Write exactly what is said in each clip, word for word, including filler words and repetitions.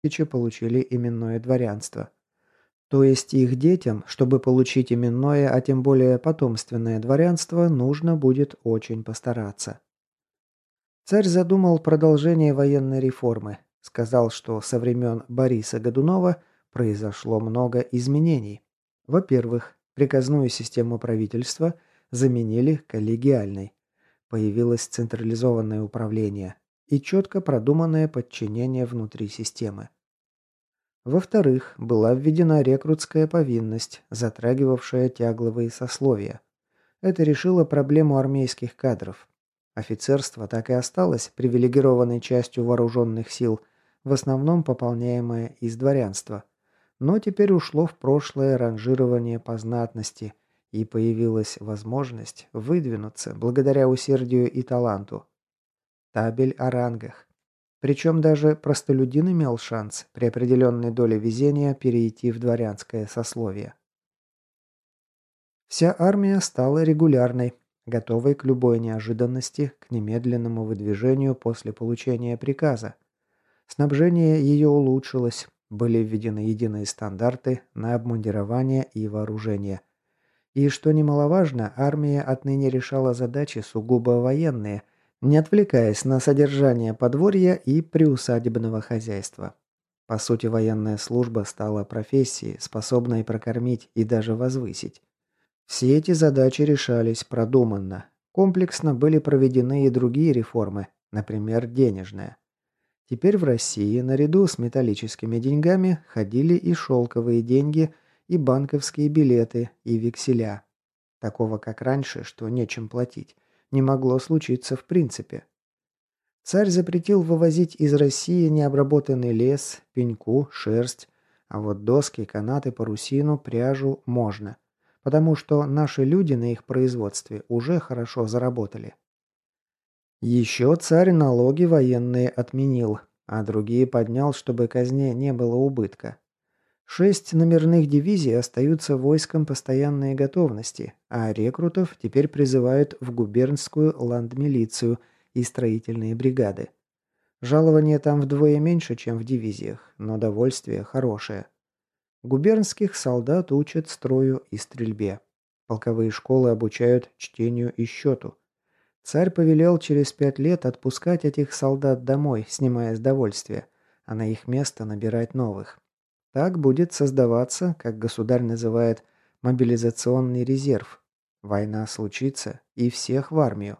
тысячи получили именное дворянство. То есть их детям, чтобы получить именное, а тем более потомственное дворянство, нужно будет очень постараться. Царь задумал продолжение военной реформы. Сказал, что со времен Бориса Годунова произошло много изменений. Во-первых, приказную систему правительства заменили коллегиальной. Появилось централизованное управление и четко продуманное подчинение внутри системы. Во-вторых, была введена рекрутская повинность, затрагивавшая тягловые сословия. Это решило проблему армейских кадров. Офицерство так и осталось привилегированной частью вооруженных сил, в основном пополняемое из дворянства. Но теперь ушло в прошлое ранжирование по знатности, и появилась возможность выдвинуться благодаря усердию и таланту. Табель о рангах. Причем даже простолюдин имел шанс при определенной доле везения перейти в дворянское сословие. Вся армия стала регулярной, готовой к любой неожиданности, к немедленному выдвижению после получения приказа. Снабжение ее улучшилось, были введены единые стандарты на обмундирование и вооружение. И, что немаловажно, армия отныне решала задачи сугубо военные, не отвлекаясь на содержание подворья и приусадебного хозяйства. По сути, военная служба стала профессией, способной прокормить и даже возвысить. Все эти задачи решались продуманно. Комплексно были проведены и другие реформы, например, денежная. Теперь в России наряду с металлическими деньгами ходили и шелковые деньги, и банковские билеты, и векселя. Такого, как раньше, что нечем платить, не могло случиться в принципе. Царь запретил вывозить из России необработанный лес, пеньку, шерсть, а вот доски, канаты, парусину, пряжу можно, потому что наши люди на их производстве уже хорошо заработали. Еще царь налоги военные отменил, а другие поднял, чтобы казне не было убытка. Шесть номерных дивизий остаются войском постоянной готовности, а рекрутов теперь призывают в губернскую ландмилицию и строительные бригады. Жалование там вдвое меньше, чем в дивизиях, но довольствие хорошее. Губернских солдат учат строю и стрельбе. Полковые школы обучают чтению и счету. Царь повелел через пять лет отпускать этих солдат домой, снимая с довольствия, а на их место набирать новых. Так будет создаваться, как государь называет, мобилизационный резерв. Война случится, и всех в армию.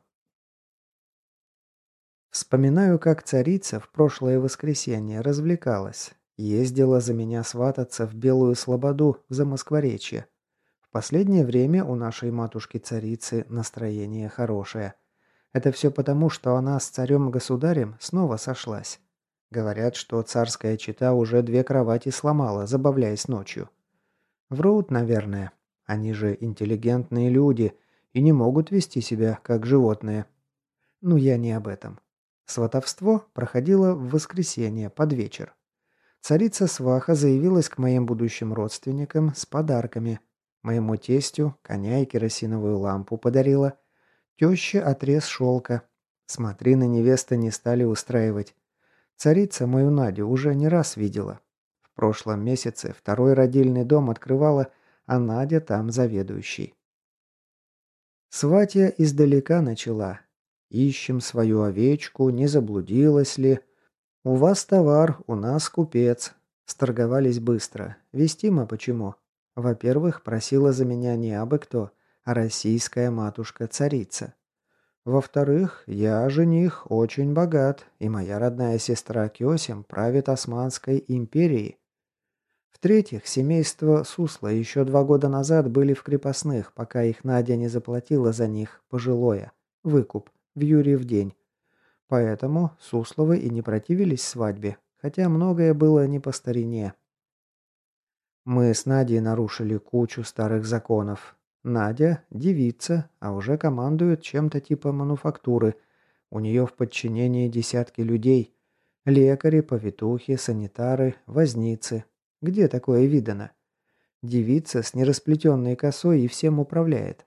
Вспоминаю, как царица в прошлое воскресенье развлекалась. Ездила за меня свататься в Белую Слободу в Замоскворечье. В последнее время у нашей матушки-царицы настроение хорошее. Это все потому, что она с царем-государем снова сошлась. Говорят, что царская чета уже две кровати сломала, забавляясь ночью. Врут, наверное. Они же интеллигентные люди и не могут вести себя как животные. Ну, я не об этом. Сватовство проходило в воскресенье под вечер. Царица-сваха заявилась к моим будущим родственникам с подарками. Моему тестю коня и керосиновую лампу подарила. Теще отрез шелка. Смотрины невесты не стали устраивать. Царица мою Надю уже не раз видела. В прошлом месяце второй родильный дом открывала, а Надя там заведующий. Сватья издалека начала. Ищем свою овечку, не заблудилась ли. У вас товар, у нас купец. Сторговались быстро. Вестимо почему? Во-первых, просила за меня не абы кто, а российская матушка-царица. Во-вторых, я, жених, очень богат, и моя родная сестра Кёсим правит Османской империей. В-третьих, семейство Сусла еще два года назад были в крепостных, пока их Надя не заплатила за них пожилое, выкуп, в Юрьев день. Поэтому Сусловы и не противились свадьбе, хотя многое было не по старине. Мы с Надей нарушили кучу старых законов. Надя– девица, а уже командует чем-то типа мануфактуры. У нее в подчинении десятки людей. Лекари, повитухи, санитары, возницы. Где такое видано? Девица с нерасплетенной косой и всем управляет.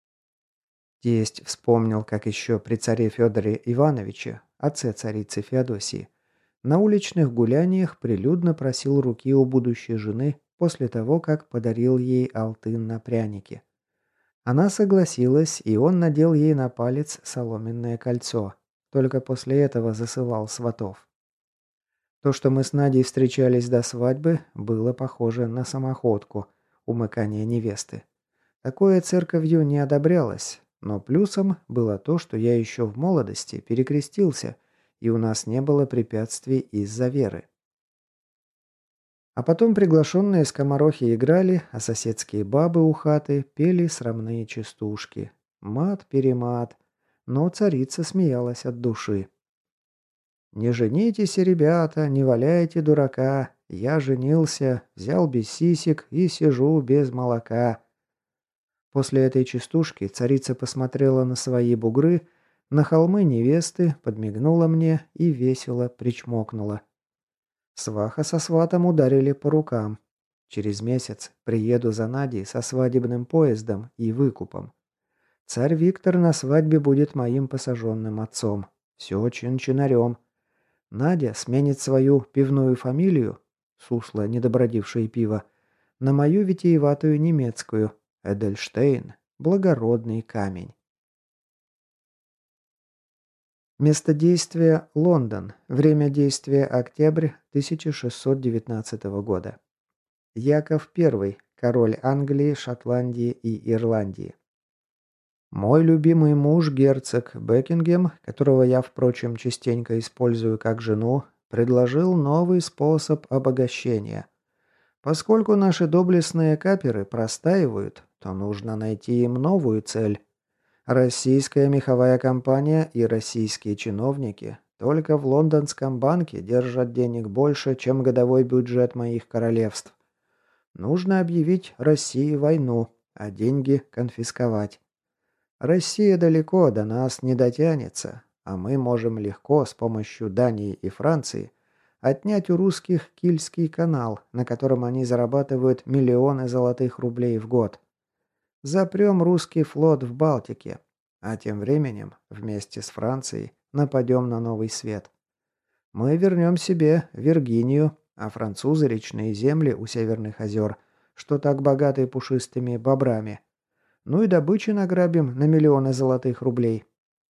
Тесть вспомнил, как еще при царе Федоре Ивановиче, отце царицы Феодосии, На уличных гуляниях прилюдно просил руки у будущей жены после того, как подарил ей алтын на пряники. Она согласилась, и он надел ей на палец соломенное кольцо. Только после этого засылал сватов. То, что мы с Надей встречались до свадьбы, было похоже на самоходку, умыкание невесты. Такое церковью не одобрялось, но плюсом было то, что я еще в молодости перекрестился, и у нас не было препятствий из-за веры. А потом приглашенные скоморохи играли, а соседские бабы у хаты пели срамные частушки. Мат-перемат, но царица смеялась от души. «Не женитесь, ребята, не валяйте дурака. Я женился, взял без сисек и сижу без молока». После этой частушки царица посмотрела на свои бугры, на холмы невесты, подмигнула мне и весело причмокнула. Сваха со сватом ударили по рукам. Через месяц приеду за Надей со свадебным поездом и выкупом. Царь Виктор на свадьбе будет моим посаженным отцом. Все чин-чинарем. Надя сменит свою пивную фамилию, сусло, недобродившее пиво, на мою витиеватую немецкую, Эдельштейн, благородный камень. Место действия – Лондон. Время действия – октябрь тысяча шестьсот девятнадцатого года. Яков I, король Англии, Шотландии и Ирландии. Мой любимый муж, герцог Бекингем, которого я, впрочем, частенько использую как жену, предложил новый способ обогащения. Поскольку наши доблестные каперы простаивают, то нужно найти им новую цель. Российская меховая компания и российские чиновники только в лондонском банке держат денег больше, чем годовой бюджет моих королевств. Нужно объявить России войну, а деньги конфисковать. Россия далеко до нас не дотянется, а мы можем легко с помощью Дании и Франции отнять у русских Кильский канал, на котором они зарабатывают миллионы золотых рублей в год. Запрем русский флот в Балтике, а тем временем вместе с Францией нападем на Новый Свет. Мы вернем себе Виргинию, а французы речные земли у Северных озер, что так богаты пушистыми бобрами. Ну и добычи награбим на миллионы золотых рублей.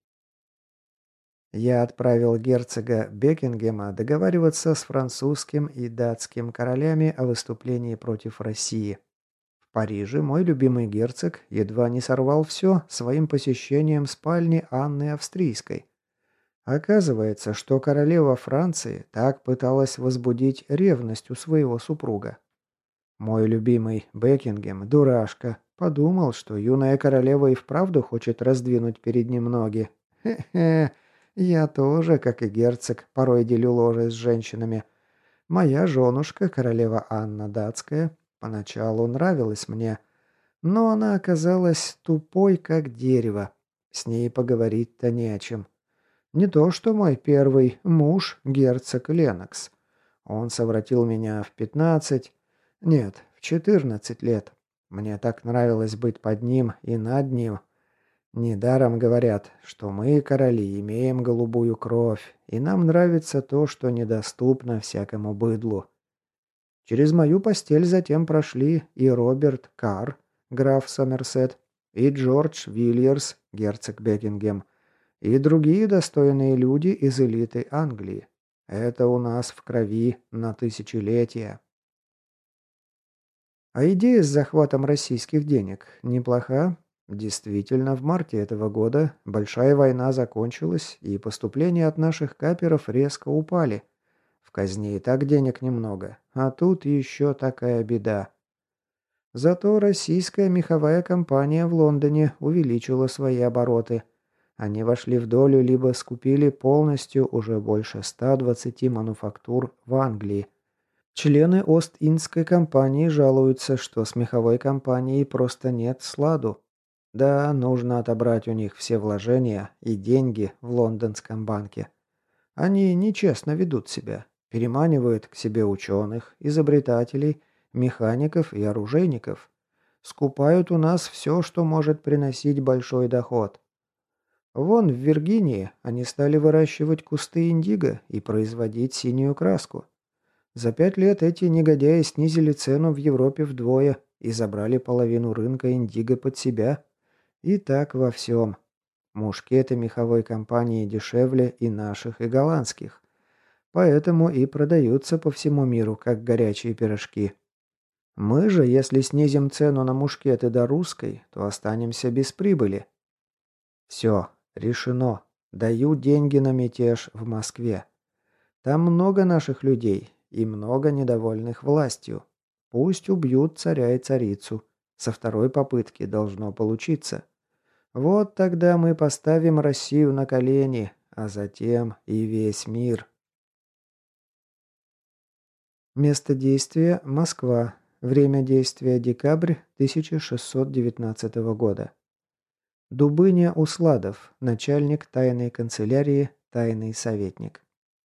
Я отправил герцога Бекингема договариваться с французским и датским королями о выступлении против России. В Париже мой любимый герцог едва не сорвал все своим посещением спальни Анны Австрийской. Оказывается, что королева Франции так пыталась возбудить ревность у своего супруга. Мой любимый Бекингем, дурашка, подумал, что юная королева и вправду хочет раздвинуть перед ним ноги. Хе-хе, я тоже, как и герцог, порой делю ложе с женщинами. Моя женушка, королева Анна Датская, поначалу нравилась мне, но она оказалась тупой, как дерево. С ней поговорить-то не о чем. Не то, что мой первый муж, герцог Ленокс. Он совратил меня в пятнадцать, нет, в четырнадцать лет. Мне так нравилось быть под ним и над ним. Недаром говорят, что мы, короли, имеем голубую кровь, и нам нравится то, что недоступно всякому быдлу. Через мою постель затем прошли и Роберт Карр, граф Сомерсет, и Джордж Вильерс, герцог Бекингем, и другие достойные люди из элиты Англии. Это у нас в крови на тысячелетия. А идея с захватом российских денег неплоха. Действительно, в марте этого года большая война закончилась, и поступления от наших каперов резко упали. В казне и так денег немного, а тут еще такая беда. Зато российская меховая компания в Лондоне увеличила свои обороты. Они вошли в долю либо скупили полностью уже больше ста двадцати мануфактур в Англии. Члены Ост-Индской компании жалуются, что с меховой компанией просто нет сладу. Да, нужно отобрать у них все вложения и деньги в лондонском банке. Они нечестно ведут себя, переманивают к себе ученых, изобретателей, механиков и оружейников. Скупают у нас все, что может приносить большой доход. Вон в Виргинии они стали выращивать кусты индиго и производить синюю краску. За пять лет эти негодяи снизили цену в Европе вдвое и забрали половину рынка индиго под себя. И так во всем. Мушкеты меховой компании дешевле и наших, и голландских. Поэтому и продаются по всему миру, как горячие пирожки. Мы же, если снизим цену на мушкеты до русской, то останемся без прибыли. Все, решено. Даю деньги на мятеж в Москве. Там много наших людей и много недовольных властью. Пусть убьют царя и царицу. Со второй попытки должно получиться. Вот тогда мы поставим Россию на колени, а затем и весь мир. Место действия – Москва. Время действия – декабрь тысяча шестьсот девятнадцатого года. Дубыня Усладов, начальник тайной канцелярии, тайный советник.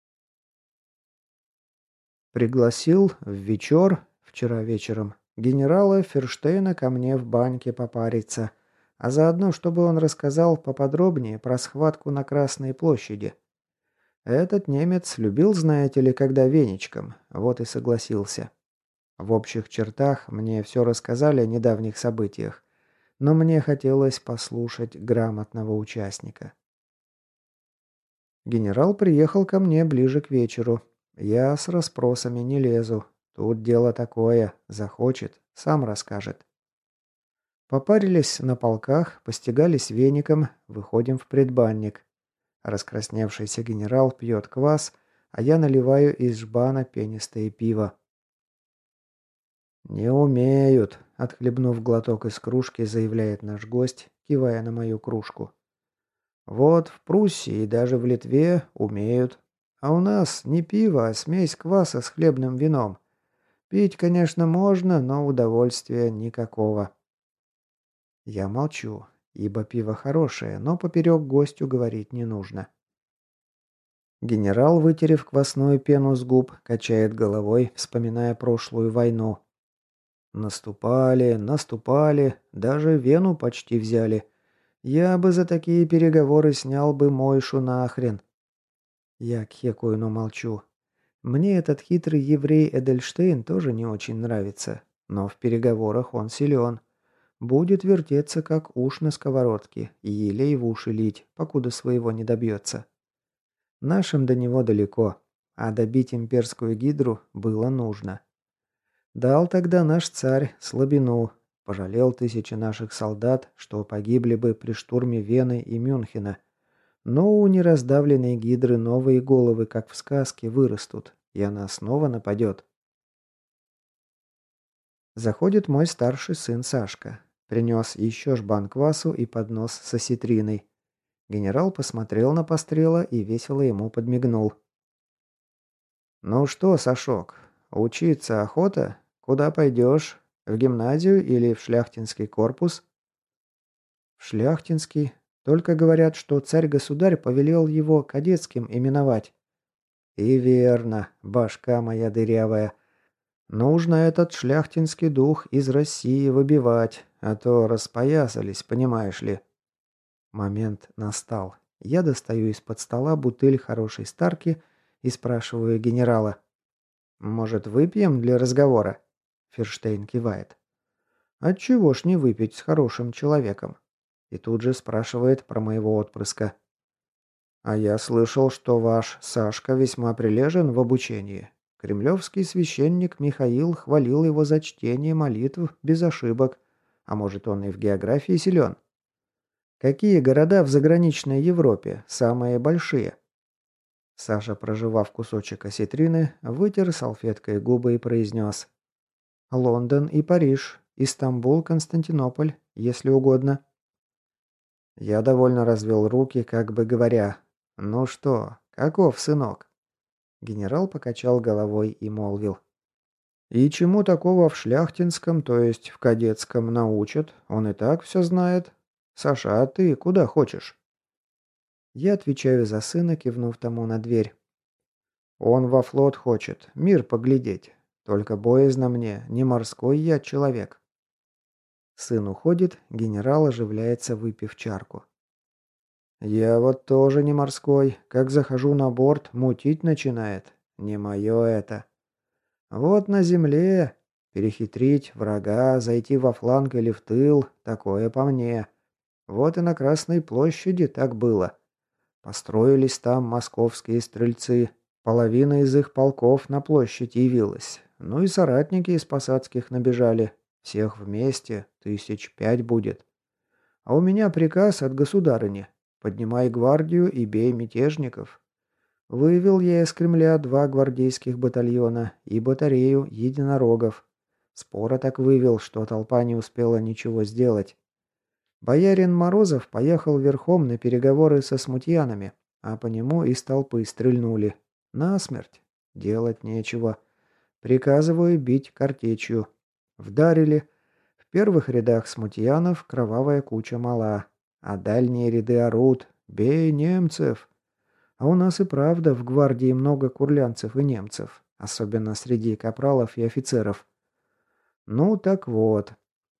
Пригласил в вечер, вчера вечером, генерала Ферштейна ко мне в баньке попариться, а заодно, чтобы он рассказал поподробнее про схватку на Красной площади. Этот немец любил, знаете ли, когда веничком, вот и согласился. В общих чертах мне все рассказали о недавних событиях, но мне хотелось послушать грамотного участника. Генерал приехал ко мне ближе к вечеру. Я с расспросами не лезу. Тут дело такое, захочет, сам расскажет. Попарились на полках, постигались веником, выходим в предбанник. Раскрасневшийся генерал пьет квас, а я наливаю из жбана пенистое пиво. «Не умеют», — отхлебнув глоток из кружки, заявляет наш гость, кивая на мою кружку. «Вот в Пруссии и даже в Литве умеют. А у нас не пиво, а смесь кваса с хлебным вином. Пить, конечно, можно, но удовольствия никакого». Я молчу, ибо пиво хорошее, но поперек гостю говорить не нужно. Генерал, вытерев квасную пену с губ, качает головой, вспоминая прошлую войну. Наступали, наступали, даже Вену почти взяли. Я бы за такие переговоры снял бы Мойшу нахрен. Я кхекаю, но молчу. Мне этот хитрый еврей Эдельштейн тоже не очень нравится, но в переговорах он силен. Будет вертеться, как уж на сковородке, и елей в уши лить, покуда своего не добьется. Нашим до него далеко, а добить имперскую гидру было нужно. Дал тогда наш царь слабину, пожалел тысячи наших солдат, что погибли бы при штурме Вены и Мюнхена. Но у нераздавленной гидры новые головы, как в сказке, вырастут, и она снова нападет. Заходит мой старший сын Сашка. Принес еще жбан квасу и поднос с осетриной. Генерал посмотрел на Пострела и весело ему подмигнул. «Ну что, Сашок, учиться охота? Куда пойдешь? В гимназию или в шляхтинский корпус?» «В шляхтинский. Только говорят, что царь-государь повелел его кадетским именовать». «И верно, башка моя дырявая. Нужно этот шляхтинский дух из России выбивать, а то распоясались, понимаешь ли». Момент настал. Я достаю из-под стола бутыль хорошей старки и спрашиваю генерала. «Может, выпьем для разговора?» Ферштейн кивает. «Отчего ж не выпить с хорошим человеком?» И тут же спрашивает про моего отпрыска. «А я слышал, что ваш Сашка весьма прилежен в обучении. Кремлевский священник Михаил хвалил его за чтение молитв без ошибок. А может, он и в географии силен? Какие города в заграничной Европе самые большие?» Саша, прожевав кусочек осетрины, вытер салфеткой губы и произнес. «Лондон и Париж, Истамбул, Константинополь, если угодно». Я довольно развел руки, как бы говоря: «Ну что, каков сынок?» Генерал покачал головой и молвил. «И чему такого в шляхтинском, то есть в кадетском, научат? Он и так все знает. Саша, а ты куда хочешь?» Я отвечаю за сына, кивнув тому на дверь. «Он во флот хочет, мир поглядеть. Только боязно мне, не морской я человек». Сын уходит, генерал оживляется, выпив чарку. Я вот тоже не морской. Как захожу на борт, мутить начинает. Не мое это. Вот на земле перехитрить врага, зайти во фланг или в тыл, такое по мне. Вот и на Красной площади так было. Построились там московские стрельцы. Половина из их полков на площадь явилась. Ну и соратники из посадских набежали. Всех вместе, тысяч пять будет. А у меня приказ от государыни. Поднимай гвардию и бей мятежников. Вывел я из Кремля два гвардейских батальона и батарею единорогов. Споро так вывел, что толпа не успела ничего сделать. Боярин Морозов поехал верхом на переговоры со смутьянами, а по нему из толпы стрельнули. Насмерть. Делать нечего. Приказываю бить картечью. Вдарили. В первых рядах смутьянов кровавая куча мала, а дальние ряды орут: «Бей немцев!» А у нас и правда в гвардии много курлянцев и немцев, особенно среди капралов и офицеров. Ну так вот.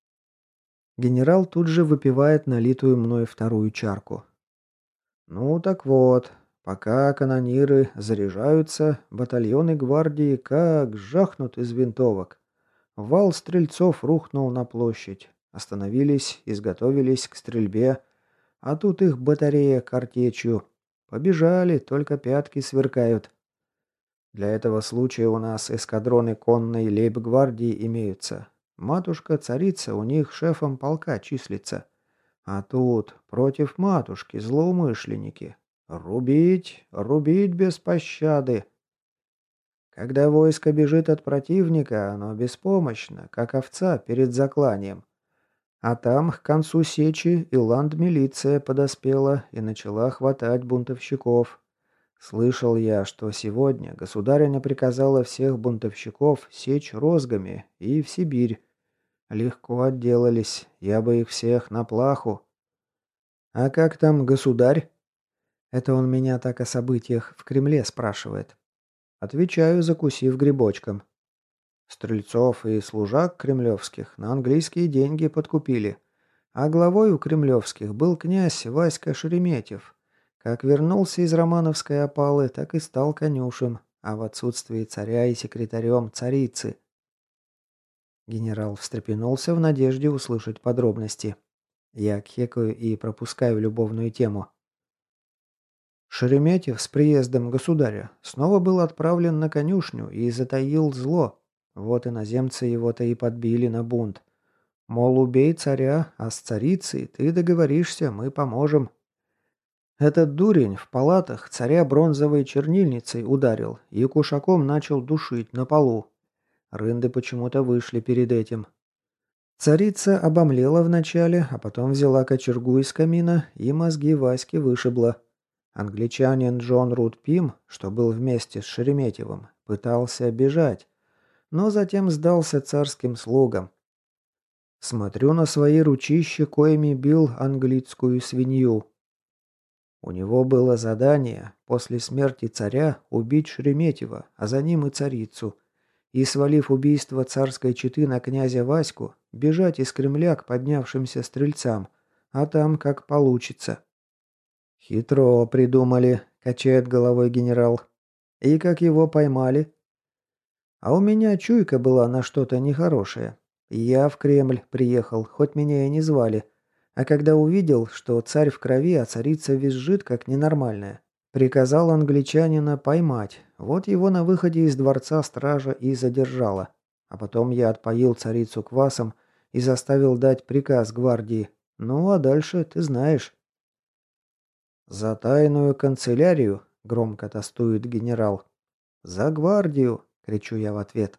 Генерал тут же выпивает налитую мной вторую чарку. Ну так вот, пока канониры заряжаются, батальоны гвардии как жахнут из винтовок. Вал стрельцов рухнул на площадь. Остановились, изготовились к стрельбе, а тут их батарея картечью. Побежали, только пятки сверкают. Для этого случая у нас эскадроны конной лейб-гвардии имеются. Матушка-царица у них шефом полка числится. А тут против матушки злоумышленники. Рубить, рубить без пощады. Когда войско бежит от противника, оно беспомощно, как овца перед закланием. А там к концу сечи и ланд-милиция подоспела и начала хватать бунтовщиков. Слышал я, что сегодня государыня приказала всех бунтовщиков сечь розгами и в Сибирь. Легко отделались, я бы их всех на плаху. А как там государь? Это он меня так о событиях в Кремле спрашивает. Отвечаю, закусив грибочком. Стрельцов и служак кремлевских на английские деньги подкупили. А главой у кремлевских был князь Васька Шереметьев. Как вернулся из Романовской опалы, так и стал конюшем, а в отсутствии царя и секретарем царицы. Генерал встрепенулся в надежде услышать подробности. Я кхекаю и пропускаю любовную тему. Шереметьев с приездом государя снова был отправлен на конюшню и затаил зло. Вот иноземцы его-то и подбили на бунт. Мол, убей царя, а с царицей ты договоришься, мы поможем. Этот дурень в палатах царя бронзовой чернильницей ударил и кушаком начал душить на полу. Рынды почему-то вышли перед этим. Царица обомлела вначале, а потом взяла кочергу из камина и мозги Васьки вышибла. Англичанин Джон Рут Пим, что был вместе с Шереметьевым, пытался бежать, но затем сдался царским слугам. Смотрю на свои ручища, коими бил английскую свинью. У него было задание после смерти царя убить Шереметьева, а за ним и царицу, и, свалив убийство царской четы на князя Ваську, бежать из Кремля к поднявшимся стрельцам, а там как получится. «Хитро придумали», — качает головой генерал. «И как его поймали?» «А у меня чуйка была на что-то нехорошее. Я в Кремль приехал, хоть меня и не звали. А когда увидел, что царь в крови, а царица визжит, как ненормальная, приказал англичанина поймать. Вот его на выходе из дворца стража и задержала. А потом я отпоил царицу квасом и заставил дать приказ гвардии. Ну, а дальше ты знаешь». «За тайную канцелярию», — громко тостует генерал. «За гвардию», — кричу я в ответ.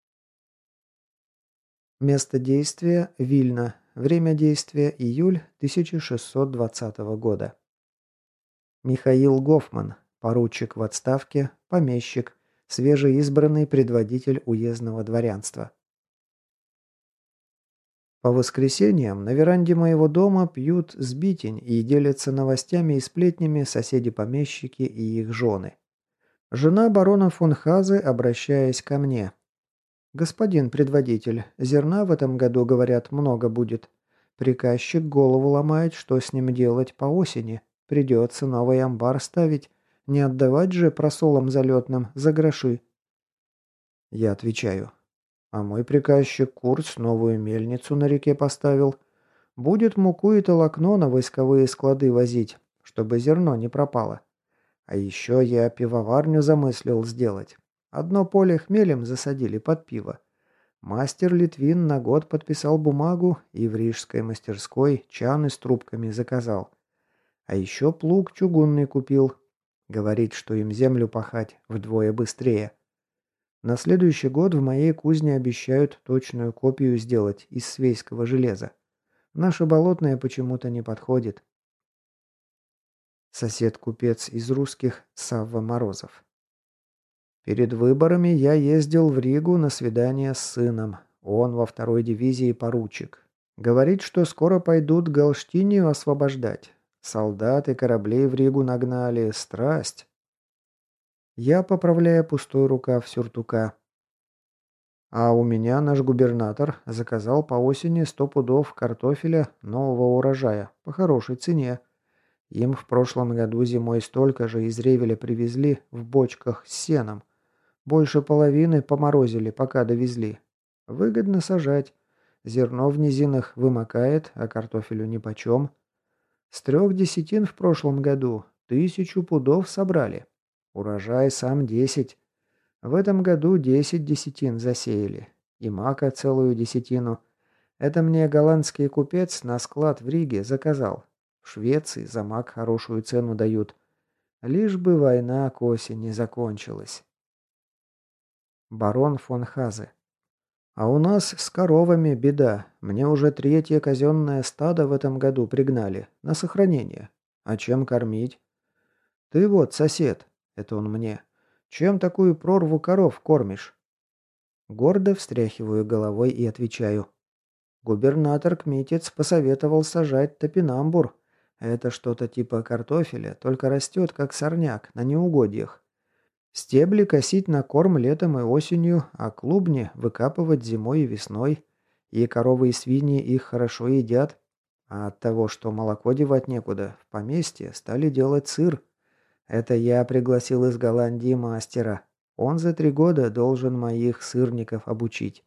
Место действия – Вильно. Время действия – июль тысяча шестьсот двадцатого года. Михаил Гофман, поручик в отставке, помещик, свежеизбранный предводитель уездного дворянства. По воскресеньям на веранде моего дома пьют сбитень и делятся новостями и сплетнями соседи-помещики и их жены. Жена барона фон Хазе, обращаясь ко мне: «Господин предводитель, зерна в этом году, говорят, много будет. Приказчик голову ломает, что с ним делать по осени. Придется новый амбар ставить. Не отдавать же просолам залетным за гроши. Я отвечаю. А мой приказчик Курц новую мельницу на реке поставил. Будет муку и толокно на войсковые склады возить, чтобы зерно не пропало. А еще я пивоварню замыслил сделать. Одно поле хмелем засадили под пиво. Мастер Литвин на год подписал бумагу и в рижской мастерской чаны с трубками заказал. А еще плуг чугунный купил. Говорит, что им землю пахать вдвое быстрее. На следующий год в моей кузне обещают точную копию сделать из свейского железа. Наше болотное почему-то не подходит. Сосед-купец из русских Савва Морозов. Перед выборами я ездил в Ригу на свидание с сыном. Он во второй дивизии поручик. Говорит, что скоро пойдут Галштинию освобождать. Солдат и кораблей в Ригу нагнали. Страсть. Я поправляю пустой рукав сюртука. А у меня наш губернатор заказал по осени сто пудов картофеля нового урожая по хорошей цене. Им в прошлом году зимой столько же из Ревеля привезли в бочках с сеном. Больше половины поморозили, пока довезли. Выгодно сажать. Зерно в низинах вымокает, а картофелю нипочем. С трех десятин в прошлом году тысячу пудов собрали. Урожай сам десять. В этом году десять десятин засеяли. И мака целую десятину. Это мне голландский купец на склад в Риге заказал. В Швеции за мак хорошую цену дают. Лишь бы война к осени закончилась. Барон фон Хазе. А у нас с коровами беда. Мне уже третье казенное стадо в этом году пригнали. На сохранение. А чем кормить? Ты вот, сосед. Это он мне. Чем такую прорву коров кормишь? Гордо встряхиваю головой и отвечаю. Губернатор Кмитец посоветовал сажать топинамбур. Это что-то типа картофеля, только растет как сорняк, на неугодьях. Стебли косить на корм летом и осенью, а клубни выкапывать зимой и весной. И коровы и свиньи их хорошо едят. А от того, что молоко девать некуда, в поместье стали делать сыр. Это я пригласил из Голландии мастера. Он за три года должен моих сырников обучить.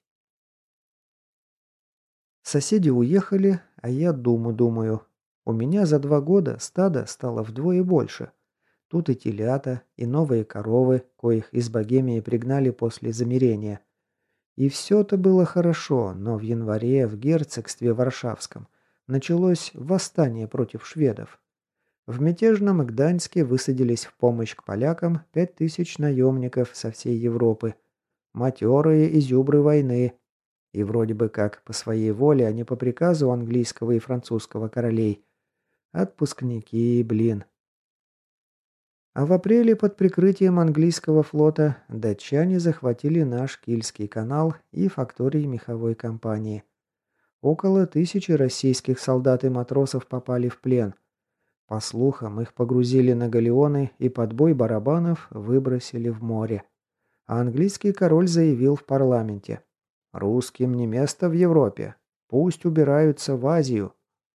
Соседи уехали, а я думу думаю. У меня за два года стадо стало вдвое больше. Тут и телята, и новые коровы, коих из Богемии пригнали после замирения. И все-то было хорошо, но в январе в герцогстве Варшавском началось восстание против шведов. В мятежном Гданьске высадились в помощь к полякам пять тысяч наемников со всей Европы. Матерые изюбры войны. И вроде бы как по своей воле, а не по приказу английского и французского королей. Отпускники, блин. А в апреле под прикрытием английского флота датчане захватили наш Кильский канал и фактории меховой компании. Около тысячи российских солдат и матросов попали в плен. По слухам, их погрузили на галеоны и под бой барабанов выбросили в море. А английский король заявил в парламенте: «Русским не место в Европе. Пусть убираются в Азию».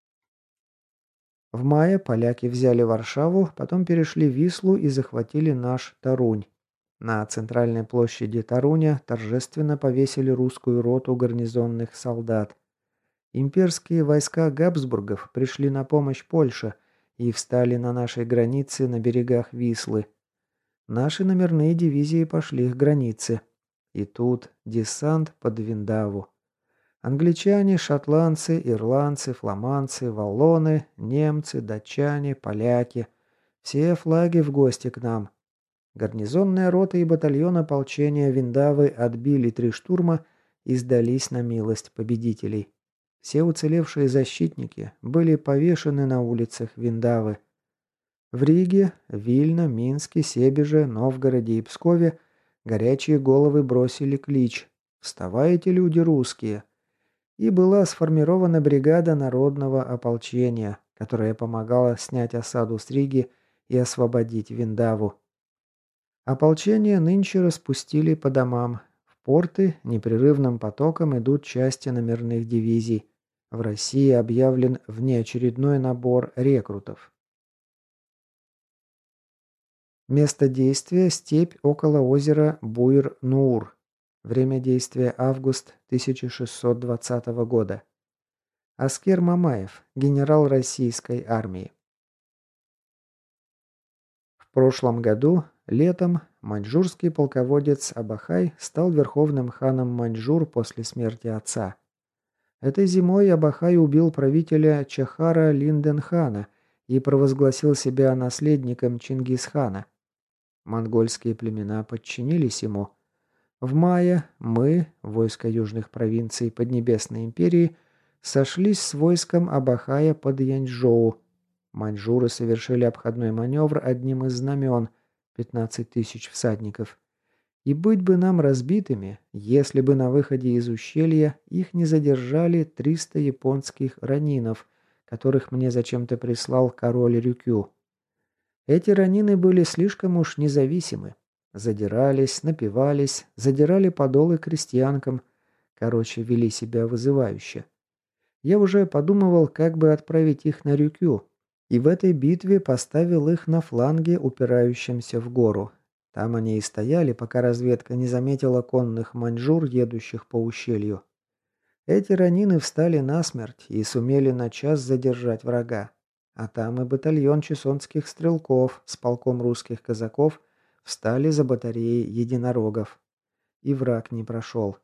В мае поляки взяли Варшаву, потом перешли Вислу и захватили наш Тарунь. На центральной площади Таруня торжественно повесили русскую роту гарнизонных солдат. Имперские войска Габсбургов пришли на помощь Польше и встали на нашей границе на берегах Вислы. Наши номерные дивизии пошли к границе. И тут десант под Виндаву. Англичане, шотландцы, ирландцы, фламандцы, валлоны, немцы, датчане, поляки. Все флаги в гости к нам. Гарнизонная рота и батальон ополчения Виндавы отбили три штурма и сдались на милость победителей. Все уцелевшие защитники были повешены на улицах Виндавы. В Риге, Вильно, Минске, Себеже, Новгороде и Пскове горячие головы бросили клич «Вставайте, люди русские!» И была сформирована бригада народного ополчения, которая помогала снять осаду с Риги и освободить Виндаву. Ополчение нынче распустили по домам. В порты непрерывным потоком идут части номерных дивизий. В России объявлен внеочередной набор рекрутов. Место действия – степь около озера Буир-Нуур. Время действия – август тысяча шестьсот двадцатого года. Аскер Мамаев, генерал российской армии. В прошлом году, летом, маньчжурский полководец Абахай стал верховным ханом Маньчжур после смерти отца. Этой зимой Абахай убил правителя Чахара Линденхана и провозгласил себя наследником Чингисхана. Монгольские племена подчинились ему. В мае мы, войско южных провинций Поднебесной империи, сошлись с войском Абахая под Янчжоу. Маньчжуры совершили обходной маневр одним из знамен, пятнадцать тысяч всадников. И быть бы нам разбитыми, если бы на выходе из ущелья их не задержали триста японских ранинов, которых мне зачем-то прислал король Рюкю. Эти ранины были слишком уж независимы. Задирались, напивались, задирали подолы крестьянкам. Короче, вели себя вызывающе. Я уже подумывал, как бы отправить их на Рюкю. И в этой битве поставил их на фланге, упирающемся в гору. Там они и стояли, пока разведка не заметила конных маньчжур, едущих по ущелью. Эти ранины встали насмерть и сумели на час задержать врага. А там и батальон чесонских стрелков с полком русских казаков встали за батареей единорогов. И враг не прошел.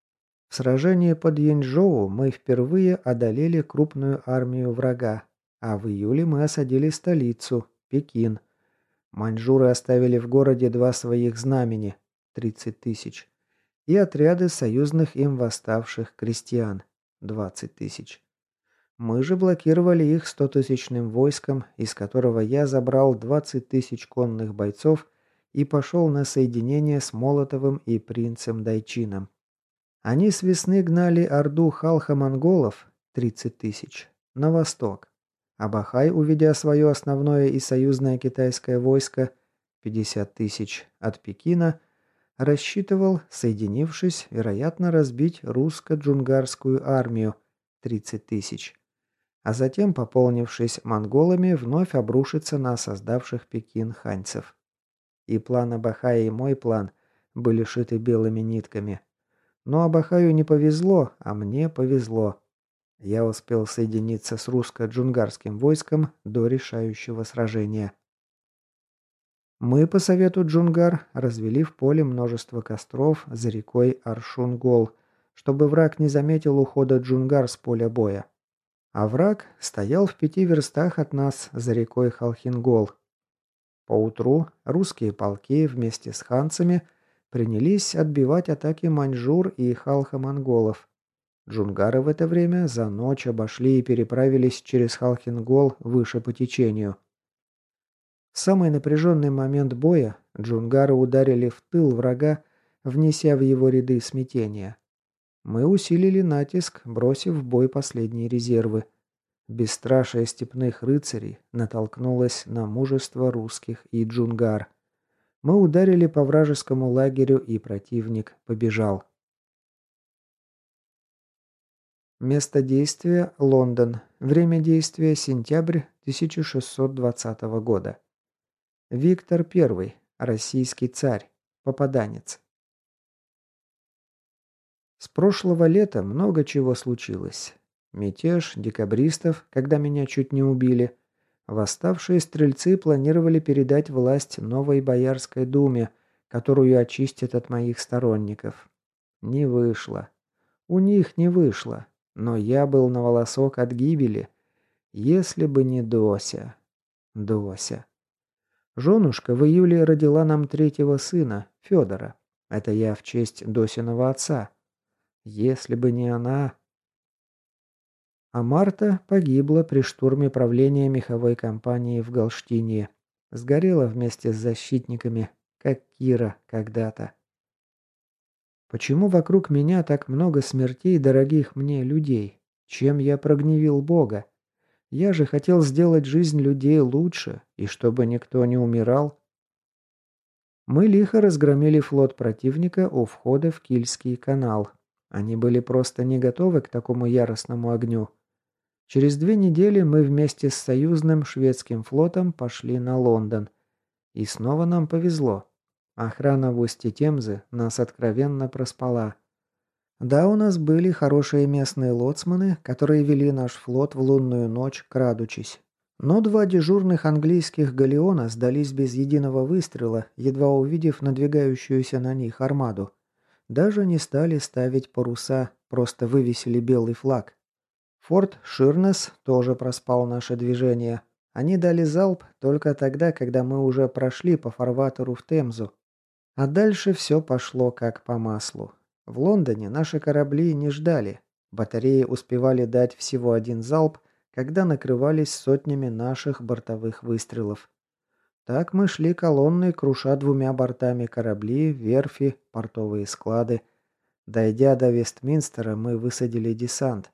В сражении под Янчжоу мы впервые одолели крупную армию врага, а в июле мы осадили столицу, Пекин. Маньчжуры оставили в городе два своих знамени, тридцать тысяч, и отряды союзных им восставших крестьян, двадцать тысяч. Мы же блокировали их стотысячным войском, из которого я забрал двадцать тысяч конных бойцов и пошел на соединение с Молотовым и принцем Дайчином. Они с весны гнали орду халха-монголов, тридцать тысяч, на восток. Абахай, уведя свое основное и союзное китайское войско, пятьдесят тысяч, от Пекина, рассчитывал, соединившись, вероятно, разбить русско-джунгарскую армию, тридцать тысяч, а затем, пополнившись монголами, вновь обрушиться на создавших Пекин ханьцев. И план Абахая и мой план были шиты белыми нитками. Но Абахаю не повезло, а мне повезло. Я успел соединиться с русско-джунгарским войском до решающего сражения. Мы, по совету Джунгар, развели в поле множество костров за рекой Аршунгол, чтобы враг не заметил ухода Джунгар с поля боя. А враг стоял в пяти верстах от нас за рекой Халхингол. Поутру русские полки вместе с ханцами принялись отбивать атаки маньчжур и халха-монголов. Джунгары в это время за ночь обошли и переправились через Халхингол выше по течению. В самый напряженный момент боя джунгары ударили в тыл врага, внеся в его ряды смятение. Мы усилили натиск, бросив в бой последние резервы. Бесстрашие степных рыцарей натолкнулось на мужество русских и джунгар. Мы ударили по вражескому лагерю, и противник побежал. Место действия – Лондон. Время действия – сентябрь тысяча шестьсот двадцатого года. Виктор Первый. Российский царь. Попаданец. С прошлого лета много чего случилось. Мятеж декабристов, когда меня чуть не убили. Восставшие стрельцы планировали передать власть новой Боярской думе, которую очистят от моих сторонников. Не вышло. У них не вышло. Но я был на волосок от гибели. Если бы не Дося. Дося. Женушка в июле родила нам третьего сына, Федора. Это я в честь Досиного отца. Если бы не она... А Марта погибла при штурме правления меховой компании в Галштине. Сгорела вместе с защитниками, как Кира когда-то. Почему вокруг меня так много смертей дорогих мне людей? Чем я прогневил Бога? Я же хотел сделать жизнь людей лучше, и чтобы никто не умирал. Мы лихо разгромили флот противника у входа в Кильский канал. Они были просто не готовы к такому яростному огню. Через две недели мы вместе с союзным шведским флотом пошли на Лондон. И снова нам повезло. Охрана в устье Темзы нас откровенно проспала. Да, у нас были хорошие местные лоцманы, которые вели наш флот в лунную ночь, крадучись. Но два дежурных английских галеона сдались без единого выстрела, едва увидев надвигающуюся на них армаду. Даже не стали ставить паруса, просто вывесили белый флаг. Форт Ширнес тоже проспал наше движение. Они дали залп только тогда, когда мы уже прошли по фарватеру в Темзу. А дальше все пошло как по маслу. В Лондоне наши корабли не ждали. Батареи успевали дать всего один залп, когда накрывались сотнями наших бортовых выстрелов. Так мы шли колонной, круша двумя бортами корабли, верфи, портовые склады. Дойдя до Вестминстера, мы высадили десант.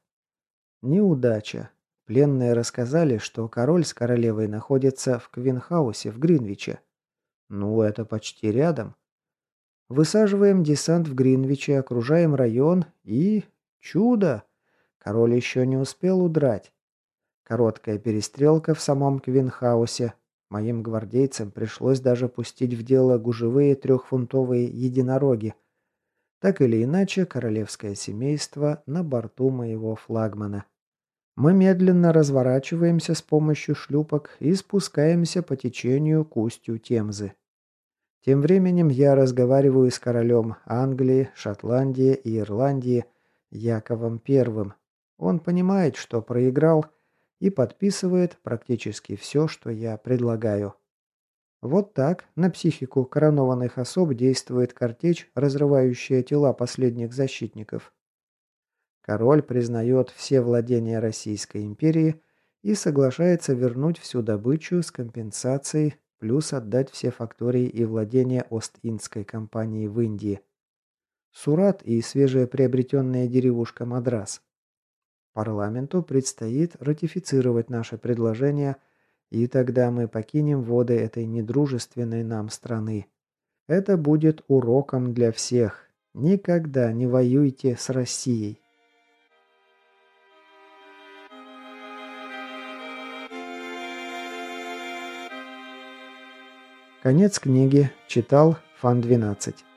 Неудача. Пленные рассказали, что король с королевой находятся в Квинхаусе в Гринвиче. Ну, это почти рядом. Высаживаем десант в Гринвиче, окружаем район и... Чудо! Король еще не успел удрать. Короткая перестрелка в самом Квинхаусе. Моим гвардейцам пришлось даже пустить в дело гужевые трехфунтовые единороги. Так или иначе, королевское семейство на борту моего флагмана. Мы медленно разворачиваемся с помощью шлюпок и спускаемся по течению к устью Темзы. Тем временем я разговариваю с королем Англии, Шотландии и Ирландии Яковом Первым. Он понимает, что проиграл, и подписывает практически все, что я предлагаю. Вот так на психику коронованных особ действует картечь, разрывающая тела последних защитников. Король признает все владения Российской империи и соглашается вернуть всю добычу с компенсацией, плюс отдать все фактории и владения Ост-Индской компании в Индии. Сурат и свежеприобретенная деревушка Мадрас. Парламенту предстоит ратифицировать наше предложение, и тогда мы покинем воды этой недружественной нам страны. Это будет уроком для всех. Никогда не воюйте с Россией. Конец книги. Читал Фан двенадцать.